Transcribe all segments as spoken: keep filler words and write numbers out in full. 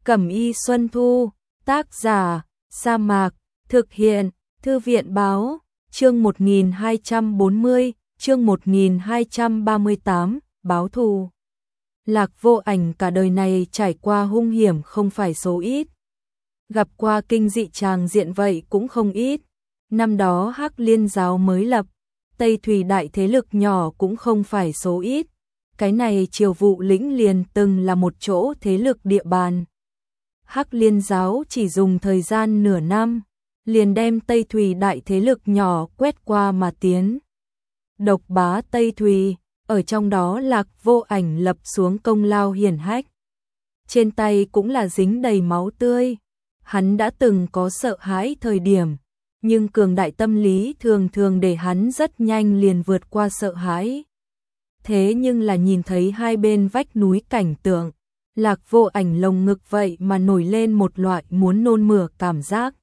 Cẩm y Xuân Thu, tác giả, Sa Mạc, thực hiện, Thư viện báo, chương một nghìn hai trăm bốn mươi, chương một nghìn hai trăm ba mươi tám, báo thù. Lạc Vô Ảnh cả đời này trải qua hung hiểm không phải số ít. Gặp qua kinh dị tràng diện vậy cũng không ít. Năm đó Hắc Liên giáo mới lập, Tây Thủy đại thế lực nhỏ cũng không phải số ít. Cái này Triều Vụ lĩnh liền từng là một chỗ thế lực địa bàn. Hắc Liên giáo chỉ dùng thời gian nửa năm, liền đem Tây Thủy đại thế lực nhỏ quét qua mà tiến. Độc bá Tây Thủy, ở trong đó Lạc Vô Ảnh lập xuống công lao hiển hách. Trên tay cũng là dính đầy máu tươi. Hắn đã từng có sợ hãi thời điểm, nhưng cường đại tâm lý thường thường để hắn rất nhanh liền vượt qua sợ hãi. Thế nhưng là nhìn thấy hai bên vách núi cảnh tượng, Lạc Vô Ảnh lồng ngực vậy mà nổi lên một loại muốn nôn mửa cảm giác.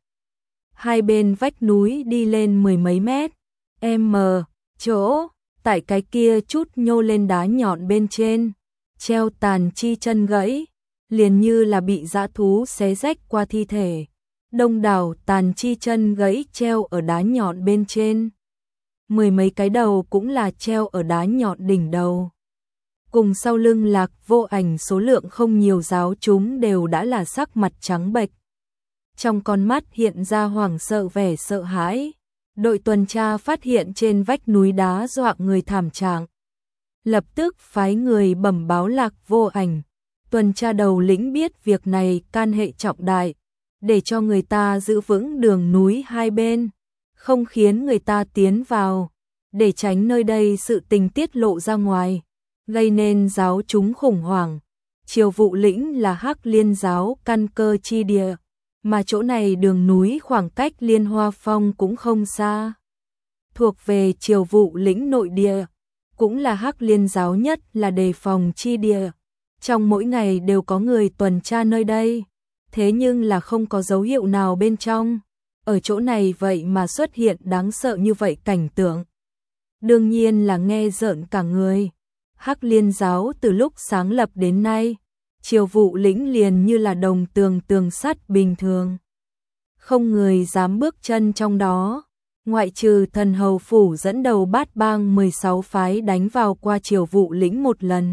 Hai bên vách núi đi lên mười mấy mét, m, chỗ, tại cái kia chút nhô lên đá nhọn bên trên, treo tàn chi chân gãy, liền như là bị dã thú xé rách qua thi thể. Đông đảo tàn chi chân gãy treo ở đá nhọn bên trên. Mười mấy cái đầu cũng là treo ở đá nhọn đỉnh đầu. Cùng sau lưng Lạc Vô Ảnh số lượng không nhiều giáo chúng đều đã là sắc mặt trắng bệch. Trong con mắt hiện ra hoảng sợ vẻ sợ hãi. Đội tuần tra phát hiện trên vách núi đá dọa người thảm trạng, lập tức phái người bẩm báo Lạc Vô Ảnh. Tuần tra đầu lĩnh biết việc này can hệ trọng đại, để cho người ta giữ vững đường núi hai bên, không khiến người ta tiến vào, để tránh nơi đây sự tình tiết lộ ra ngoài, gây nên giáo chúng khủng hoảng. Triều Vụ lĩnh là Hắc Liên giáo căn cơ chi địa, mà chỗ này đường núi khoảng cách Liên Hoa Phong cũng không xa. Thuộc về Triều Vụ lĩnh nội địa, cũng là Hắc Liên giáo nhất là đề phòng chi địa. Trong mỗi ngày đều có người tuần tra nơi đây, thế nhưng là không có dấu hiệu nào bên trong. Ở chỗ này vậy mà xuất hiện đáng sợ như vậy cảnh tượng. Đương nhiên là nghe rợn cả người. Hắc Liên giáo từ lúc sáng lập đến nay, Triều Vụ lĩnh liền như là đồng tường tường sắt bình thường. Không người dám bước chân trong đó, ngoại trừ Thần Hầu Phủ dẫn đầu bát bang mười sáu phái đánh vào qua Triều Vụ lĩnh một lần.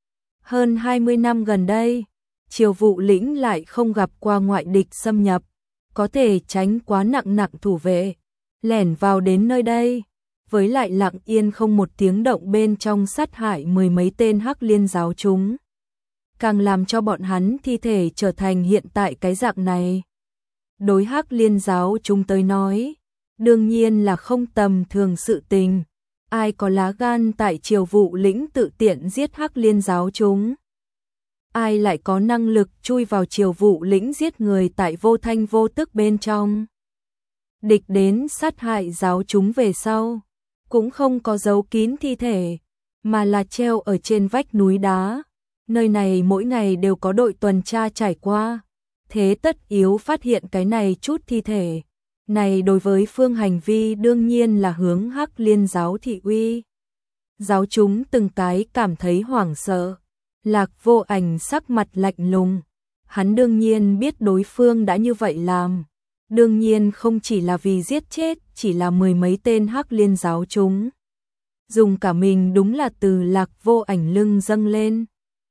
Hơn hai mươi năm gần đây, Triều Vụ lĩnh lại không gặp qua ngoại địch xâm nhập, có thể tránh quá nặng nặng thủ vệ, lẻn vào đến nơi đây, với lại lặng yên không một tiếng động bên trong sát hại mười mấy tên Hắc Liên giáo chúng. Càng làm cho bọn hắn thi thể trở thành hiện tại cái dạng này. Đối Hắc Liên giáo chúng tới nói, đương nhiên là không tầm thường sự tình. Ai có lá gan tại Triều Vụ lĩnh tự tiện giết Hắc Liên giáo chúng? Ai lại có năng lực chui vào Triều Vụ lĩnh giết người tại vô thanh vô tức bên trong? Địch đến sát hại giáo chúng về sau, cũng không có giấu kín thi thể, mà là treo ở trên vách núi đá. Nơi này mỗi ngày đều có đội tuần tra trải qua, thế tất yếu phát hiện cái này chút thi thể. Này đối với phương hành vi đương nhiên là hướng Hắc Liên giáo thị uy. Giáo chúng từng cái cảm thấy hoảng sợ. Lạc Vô Ảnh sắc mặt lạnh lùng. Hắn đương nhiên biết đối phương đã như vậy làm. Đương nhiên không chỉ là vì giết chết, chỉ là mười mấy tên Hắc Liên giáo chúng. Dùng cả mình đúng là từ Lạc Vô Ảnh lưng dâng lên.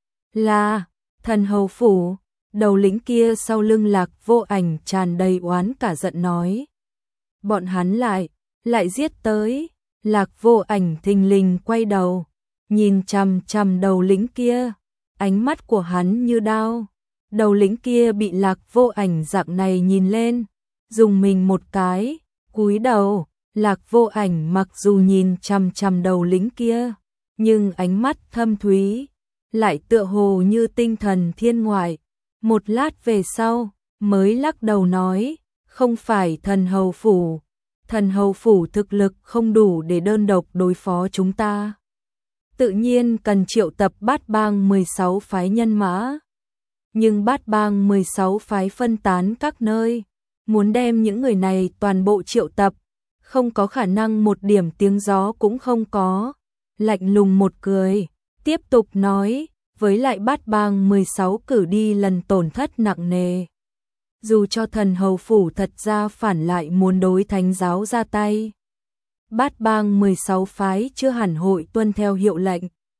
Là, Thần Hầu Phủ, đầu lĩnh kia sau lưng Lạc Vô Ảnh tràn đầy oán cả giận nói. Bọn hắn lại, lại giết tới. Lạc Vô Ảnh thình lình quay đầu, nhìn chằm chằm đầu lĩnh kia, ánh mắt của hắn như đao. Đầu lĩnh kia bị Lạc Vô Ảnh dạng này nhìn lên, dùng mình một cái, cúi đầu. Lạc Vô Ảnh mặc dù nhìn chằm chằm đầu lĩnh kia, nhưng ánh mắt thâm thúy, lại tựa hồ như tinh thần thiên ngoại. Một lát về sau, mới lắc đầu nói, không phải Thần Hầu Phủ. Thần Hầu Phủ thực lực không đủ để đơn độc đối phó chúng ta. Tự nhiên cần triệu tập bát bang mười sáu phái nhân mã. Nhưng bát bang mười sáu phái phân tán các nơi, muốn đem những người này toàn bộ triệu tập, không có khả năng một điểm tiếng gió cũng không có. Lạnh lùng một cười, tiếp tục nói, với lại bát bang mười sáu cử đi lần tổn thất nặng nề. Dù cho thần hầu phủ thật ra phản lại muốn đối thánh giáo ra tay. Bát bang mười sáu phái chưa hẳn hội tuân theo hiệu lệnh.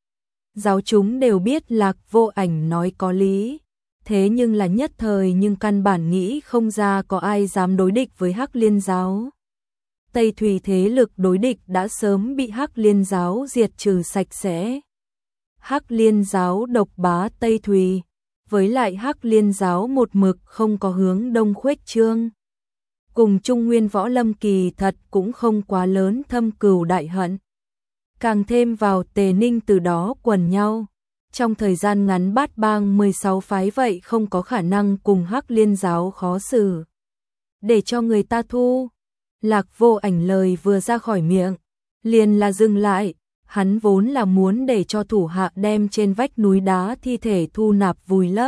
Giáo chúng đều biết Lạc Vô Ảnh nói có lý, thế nhưng là nhất thời nhưng căn bản nghĩ không ra có ai dám đối địch với Hắc Liên giáo. Tây Thủy thế lực đối địch đã sớm bị Hắc Liên giáo diệt trừ sạch sẽ. Hắc Liên giáo độc bá Tây Thủy, với lại Hắc Liên giáo một mực không có hướng đông khuếch trương. Cùng Trung Nguyên võ lâm kỳ thật cũng không quá lớn thâm cừu đại hận. Càng thêm vào Tề Ninh từ đó quần nhau. Trong thời gian ngắn bát bang mười sáu phái vậy không có khả năng cùng Hắc Liên giáo khó xử. Để cho người ta thu. Lạc Vô Ảnh lời vừa ra khỏi miệng, liền là dừng lại. Hắn vốn là muốn để cho thủ hạ đem trên vách núi đá thi thể thu nạp vùi lấp.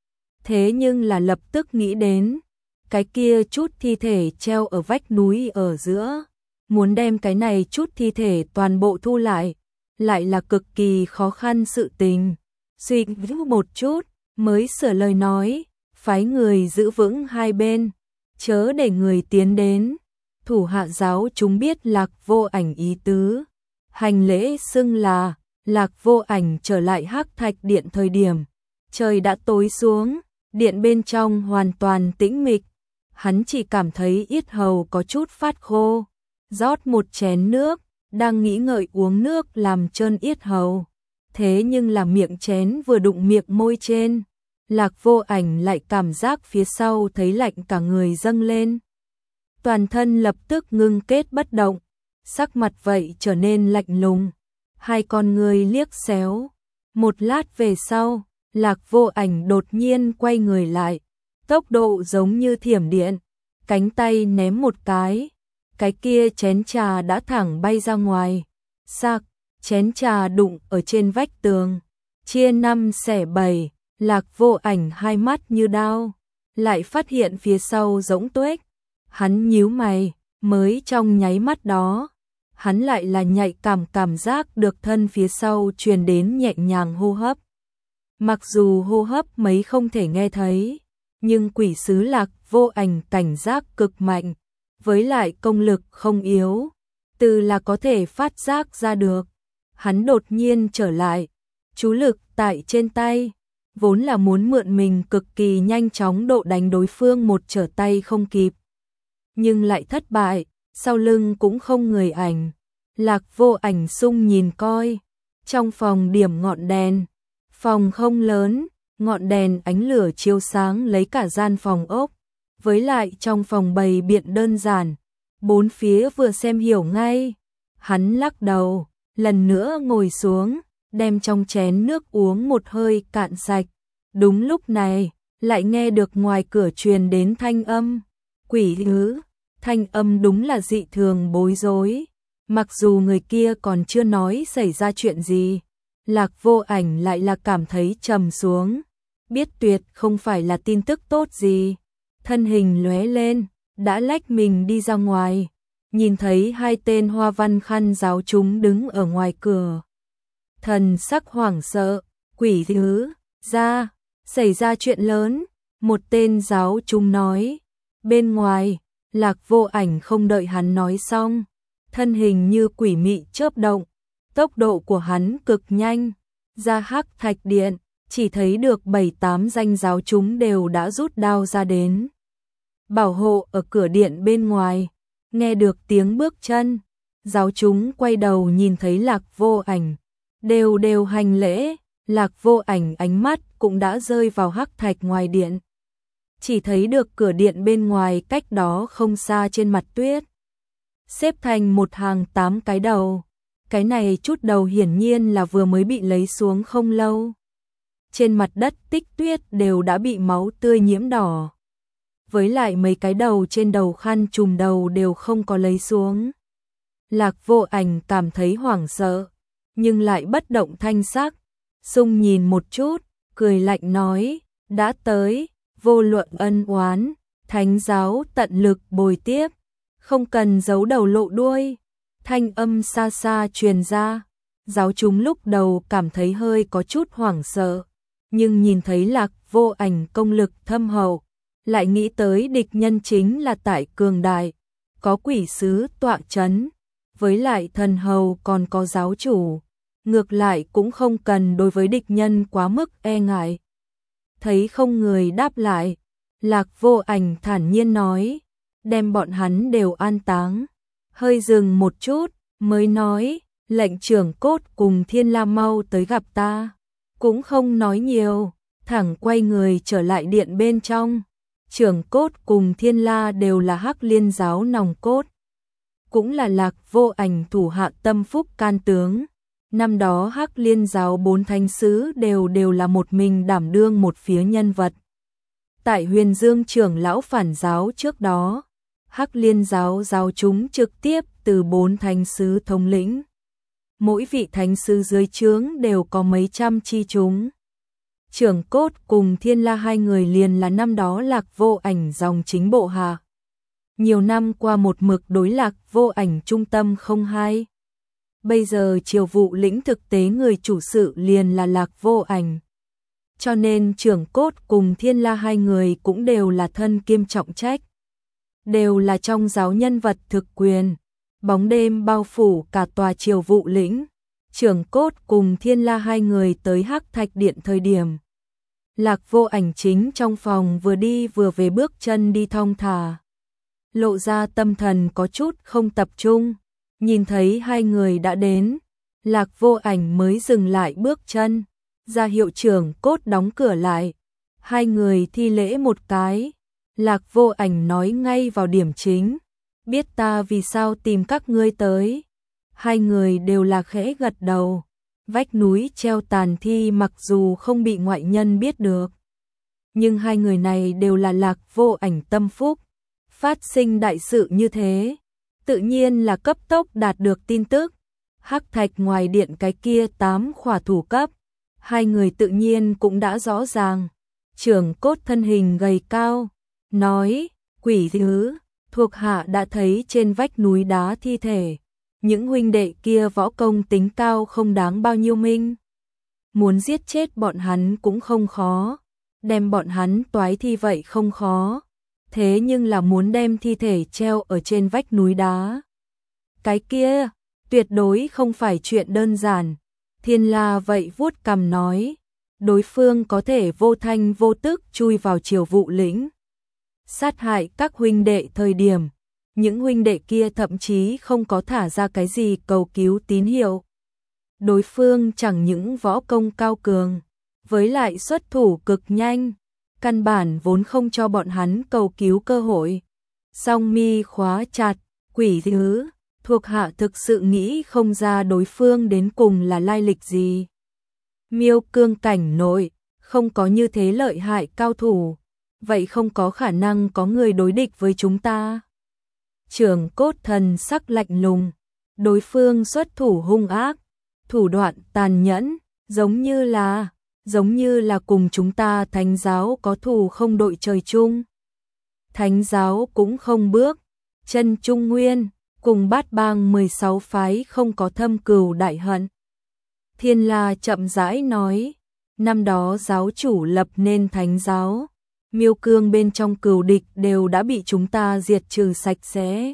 Thế nhưng là lập tức nghĩ đến, cái kia chút thi thể treo ở vách núi ở giữa, muốn đem cái này chút thi thể toàn bộ thu lại, lại là cực kỳ khó khăn sự tình. Suy nghĩ một chút, mới sửa lời nói, phái người giữ vững hai bên, chớ để người tiến đến. Thủ hạ giáo chúng biết Lạc Vô Ảnh ý tứ. Hành lễ xưng là Lạc Vô Ảnh trở lại Hắc Thạch Điện thời điểm. Trời đã tối xuống, điện bên trong hoàn toàn tĩnh mịch. Hắn chỉ cảm thấy yết hầu có chút phát khô. Rót một chén nước, đang nghĩ ngợi uống nước làm trơn yết hầu. Thế nhưng là miệng chén vừa đụng miệng môi trên. Lạc Vô Ảnh lại cảm giác phía sau thấy lạnh cả người dâng lên. Toàn thân lập tức ngưng kết bất động. Sắc mặt vậy trở nên lạnh lùng, hai con người liếc xéo. Một lát về sau, Lạc Vô Ảnh đột nhiên quay người lại, tốc độ giống như thiểm điện, cánh tay ném một cái, cái kia chén trà đã thẳng bay ra ngoài. Sạc, chén trà đụng ở trên vách tường, chia năm xẻ bảy. Lạc Vô Ảnh hai mắt như đao, lại phát hiện phía sau rỗng tuếch. Hắn nhíu mày, mới trong nháy mắt đó, hắn lại là nhạy cảm cảm giác được thân phía sau truyền đến nhẹ nhàng hô hấp. Mặc dù hô hấp mấy không thể nghe thấy, nhưng quỷ sứ Lạc Vô Ảnh cảnh giác cực mạnh, với lại công lực không yếu, từ là có thể phát giác ra được. Hắn đột nhiên trở lại, chú lực tại trên tay, vốn là muốn mượn mình cực kỳ nhanh chóng độ đánh đối phương một trở tay không kịp. Nhưng lại thất bại, sau lưng cũng không người ảnh. Lạc Vô Ảnh sung nhìn coi, trong phòng điểm ngọn đèn, phòng không lớn, ngọn đèn ánh lửa chiếu sáng lấy cả gian phòng ốc, với lại trong phòng bày biện đơn giản, bốn phía vừa xem hiểu ngay. Hắn lắc đầu, lần nữa ngồi xuống, đem trong chén nước uống một hơi cạn sạch. Đúng lúc này, lại nghe được ngoài cửa truyền đến thanh âm, quỷ ngữ, thanh âm đúng là dị thường bối rối. Mặc dù người kia còn chưa nói xảy ra chuyện gì, Lạc Vô Ảnh lại là cảm thấy trầm xuống, biết tuyệt không phải là tin tức tốt gì. Thân hình lóe lên, đã lách mình đi ra ngoài, nhìn thấy hai tên hoa văn khăn giáo chúng đứng ở ngoài cửa. Thần sắc hoảng sợ, quỷ thứ, ra, xảy ra chuyện lớn, một tên giáo chúng nói. Bên ngoài, Lạc Vô Ảnh không đợi hắn nói xong, thân hình như quỷ mị chớp động, tốc độ của hắn cực nhanh, ra Hắc Thạch Điện, chỉ thấy được bảy tám danh giáo chúng đều đã rút đao ra đến. Bảo hộ ở cửa điện bên ngoài, nghe được tiếng bước chân, giáo chúng quay đầu nhìn thấy Lạc Vô Ảnh, đều đều hành lễ. Lạc Vô Ảnh ánh mắt cũng đã rơi vào Hắc Thạch ngoài điện. Chỉ thấy được cửa điện bên ngoài cách đó không xa trên mặt tuyết, xếp thành một hàng tám cái đầu. Cái này chút đầu hiển nhiên là vừa mới bị lấy xuống không lâu. Trên mặt đất tích tuyết đều đã bị máu tươi nhiễm đỏ. Với lại mấy cái đầu trên đầu khăn trùm đầu đều không có lấy xuống. Lạc Vô Ảnh cảm thấy hoảng sợ, nhưng lại bất động thanh sắc. Sung nhìn một chút, cười lạnh nói, đã tới, vô luận ân oán, thánh giáo tận lực bồi tiếp, không cần giấu đầu lộ đuôi. Thanh âm xa xa truyền ra, giáo chúng lúc đầu cảm thấy hơi có chút hoảng sợ, nhưng nhìn thấy Lạc Vô Ảnh công lực thâm hậu, lại nghĩ tới địch nhân chính là tại cường đại, có quỷ sứ tọa chấn, với lại thần hầu còn có giáo chủ, ngược lại cũng không cần đối với địch nhân quá mức e ngại. Thấy không người đáp lại, Lạc Vô Ảnh thản nhiên nói, đem bọn hắn đều an táng. Hơi dừng một chút, mới nói, lệnh trưởng cốt cùng Thiên La mau tới gặp ta. Cũng không nói nhiều, thẳng quay người trở lại điện bên trong. Trưởng cốt cùng Thiên La đều là Hắc Liên giáo nòng cốt, cũng là Lạc Vô Ảnh thủ hạ tâm phúc can tướng. Năm đó Hắc Liên giáo bốn thánh sứ đều đều là một mình đảm đương một phía nhân vật. Tại Huyền Dương trưởng lão phản giáo trước đó, Hắc Liên giáo giáo chúng trực tiếp từ bốn thánh sứ thống lĩnh. Mỗi vị thánh sứ dưới trướng đều có mấy trăm chi chúng. Trưởng cốt cùng Thiên La hai người liền là năm đó Lạc Vô Ảnh dòng chính bộ hạ. Nhiều năm qua một mực đối Lạc Vô Ảnh trung tâm không hai. Bây giờ triều vụ lĩnh thực tế người chủ sự liền là Lạc Vô Ảnh. Cho nên trưởng cốt cùng Thiên La hai người cũng đều là thân kiêm trọng trách. Đều là trong giáo nhân vật thực quyền. Bóng đêm bao phủ cả tòa triều vụ lĩnh. Trưởng cốt cùng Thiên La hai người tới Hắc Thạch Điện thời điểm. Lạc Vô Ảnh chính trong phòng vừa đi vừa về bước chân đi thong thả. Lộ ra tâm thần có chút không tập trung. Nhìn thấy hai người đã đến, Lạc Vô Ảnh mới dừng lại bước chân, ra hiệu trưởng cốt đóng cửa lại. Hai người thi lễ một cái, Lạc Vô Ảnh nói ngay vào điểm chính, biết ta vì sao tìm các ngươi tới. Hai người đều là khẽ gật đầu. Vách núi treo tàn thi mặc dù không bị ngoại nhân biết được, nhưng hai người này đều là Lạc Vô Ảnh tâm phúc. Phát sinh đại sự như thế, tự nhiên là cấp tốc đạt được tin tức. Hắc Thạch ngoài điện cái kia tám khỏa thủ cấp, hai người tự nhiên cũng đã rõ ràng. Trưởng cốt thân hình gầy cao, nói, quỷ thứ, thuộc hạ đã thấy trên vách núi đá thi thể. Những huynh đệ kia võ công tính cao không đáng bao nhiêu minh. Muốn giết chết bọn hắn cũng không khó, đem bọn hắn toái thi vậy không khó. Thế nhưng là muốn đem thi thể treo ở trên vách núi đá, cái kia tuyệt đối không phải chuyện đơn giản. Thiên La vậy vuốt cằm nói, đối phương có thể vô thanh vô tức chui vào triều vụ lĩnh, sát hại các huynh đệ thời điểm, những huynh đệ kia thậm chí không có thả ra cái gì cầu cứu tín hiệu. Đối phương chẳng những võ công cao cường, với lại xuất thủ cực nhanh, căn bản vốn không cho bọn hắn cầu cứu cơ hội. Song mi khóa chặt, quỷ thứ, thuộc hạ thực sự nghĩ không ra đối phương đến cùng là lai lịch gì. Miêu cương cảnh nội, không có như thế lợi hại cao thủ, vậy không có khả năng có người đối địch với chúng ta. Trưởng cốt thần sắc lạnh lùng, đối phương xuất thủ hung ác, thủ đoạn tàn nhẫn, giống như là, giống như là cùng chúng ta thánh giáo có thù không đội trời chung. Thánh giáo cũng không bước, chân trung nguyên, cùng bát bang mười sáu phái không có thâm cừu đại hận. Thiên La chậm rãi nói, năm đó giáo chủ lập nên thánh giáo, miêu cương bên trong cừu địch đều đã bị chúng ta diệt trừ sạch sẽ.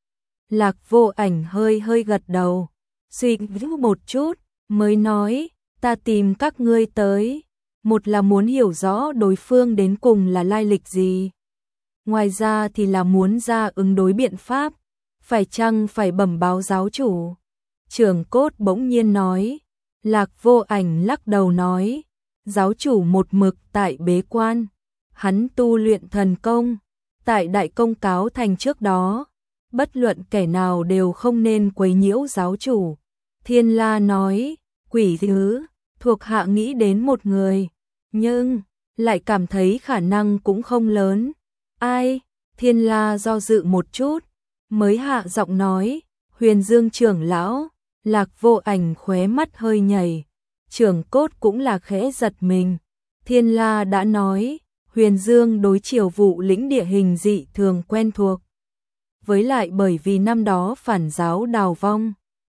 Lạc Vô Ảnh hơi hơi gật đầu, suy nghĩ một chút, mới nói, ta tìm các ngươi tới, một là muốn hiểu rõ đối phương đến cùng là lai lịch gì. Ngoài ra thì là muốn ra ứng đối biện pháp, phải chăng phải bẩm báo giáo chủ. Trưởng cốt bỗng nhiên nói, Lạc Vô Ảnh lắc đầu nói, giáo chủ một mực tại bế quan, hắn tu luyện thần công, tại đại công cáo thành trước đó, bất luận kẻ nào đều không nên quấy nhiễu giáo chủ. Thiên La nói, quỷ thứ, thuộc hạ nghĩ đến một người, nhưng lại cảm thấy khả năng cũng không lớn. Ai? Thiên La do dự một chút, mới hạ giọng nói, Huyền Dương trưởng lão. Lạc Vô Ảnh khóe mắt hơi nhảy, trưởng cốt cũng là khẽ giật mình. Thiên La đã nói, Huyền Dương đối triều vụ lĩnh địa hình dị thường quen thuộc. Với lại bởi vì năm đó phản giáo đào vong,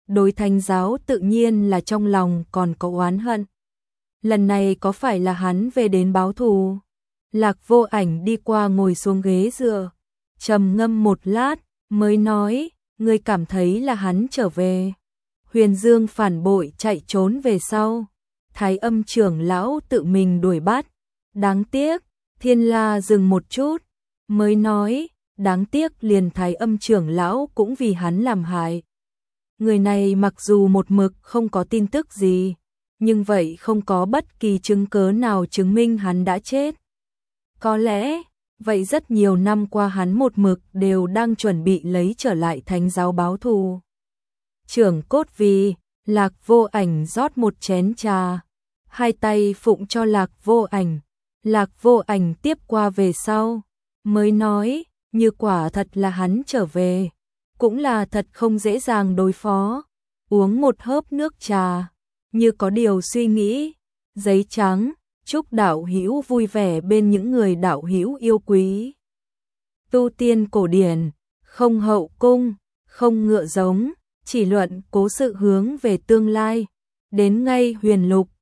đối thánh giáo tự nhiên là trong lòng còn có oán hận. Lần này có phải là hắn về đến báo thù? Lạc Vô Ảnh đi qua ngồi xuống ghế dựa, trầm ngâm một lát, mới nói, ngươi cảm thấy là hắn trở về. Huyền Dương phản bội chạy trốn về sau, Thái Âm trưởng lão tự mình đuổi bắt. Đáng tiếc, Thiên La dừng một chút, mới nói, đáng tiếc liền Thái Âm trưởng lão cũng vì hắn làm hại. Người này mặc dù một mực không có tin tức gì, nhưng vậy không có bất kỳ chứng cớ nào chứng minh hắn đã chết. Có lẽ, vậy rất nhiều năm qua hắn một mực đều đang chuẩn bị lấy trở lại thánh giáo báo thù. Trưởng cốt vì, Lạc Vô Ảnh rót một chén trà, hai tay phụng cho Lạc Vô Ảnh. Lạc Vô Ảnh tiếp qua về sau, mới nói, như quả thật là hắn trở về, cũng là thật không dễ dàng đối phó. Uống một hớp nước trà, như có điều suy nghĩ, giấy trắng, chúc đạo hữu vui vẻ bên những người đạo hữu yêu quý. Tu tiên cổ điển, không hậu cung, không ngựa giống, chỉ luận cố sự hướng về tương lai, đến ngay huyền lục,